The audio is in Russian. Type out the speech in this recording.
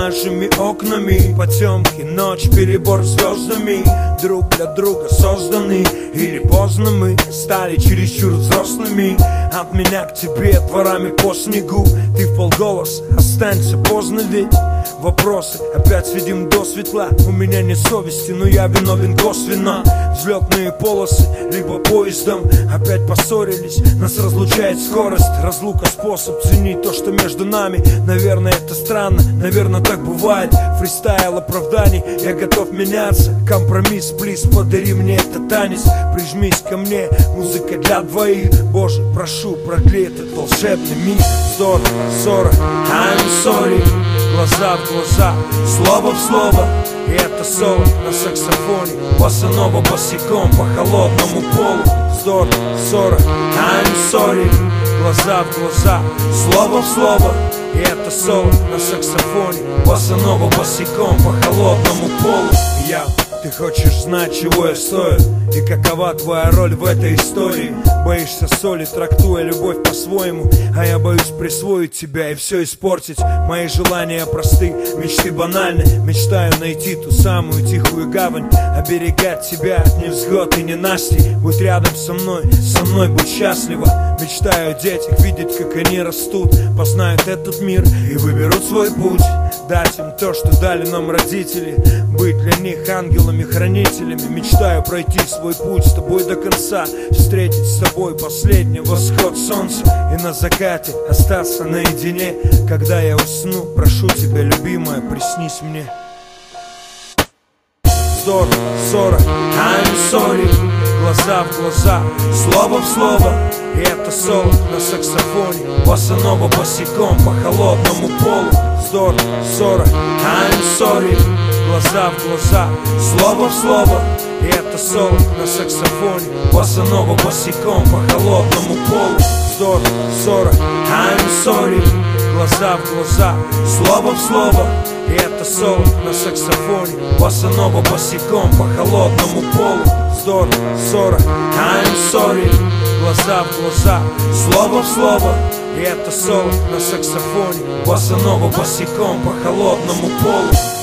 нашими окнами. Потемки, ночь, перебор звездами. Друг для друга созданы. Или поздно мы стали чересчур взрослыми. От меня к тебе дворами по снегу. Ты вполголоса, останься поздно ведь. Вопросы опять сведем до светла. У меня нет совести, но я виновен косвенно. Взлетные полосы, либо поездом. Опять поссорились, нас разлучает скорость. Разлука способ ценить то, что между нами. Наверное, это странно, наверное, так бывает. Фристайл оправданий, я готов меняться. Компромисс, плиз, подари мне этот танец. Прижмись ко мне, музыка для двоих. Боже, прошу, продлей этот волшебный миг. Ссора, I'm sorry. Глаза в глаза, слово в слово. И это соло на саксофоне. Босса-нова босиком по холодному полу. Ссора, I'm sorry. Глаза в глаза, слово в слово. И это соло на саксофоне. Босса-нова босиком по холодному полу. Ты хочешь знать, чего я стою? И какова твоя роль в этой истории? Боишься соли, трактуя любовь по-своему. А я боюсь присвоить тебя и все испортить. Мои желания просты, мечты банальны. Мечтаю найти ту самую тихую гавань. Оберегать тебя от невзгод и ненастий. Будь рядом со мной будь счастлива. Мечтаю о детях, видеть, как они растут. Познают этот мир и выберут свой путь. Дать им то, что дали нам родители. Быть для них ангелами-хранителями. Мечтаю пройти свой путь с тобой до конца. Встретить с тобой последний восход солнца. И на закате остаться наедине. Когда я усну, прошу тебя, любимая, приснись мне. Ссора, I'm sorry. Глаза в глаза, слово в слово. И это соло на саксофоне. Босса-нова босиком по холодному полу. Ссора, I'm sorry. Глаза в глаза, слово в слово. И это соло на саксофоне. Босса-нова босиком по холодному полу. Ссора, I'm sorry. Глаза в глаза, слово в слово. И это соло на саксофоне. Босса-нова босиком по холодному полу. Ссора, I'm sorry. Глаза в глаза, слово в слово. И это соло на саксофоне. Босса-нова босиком по холодному полу.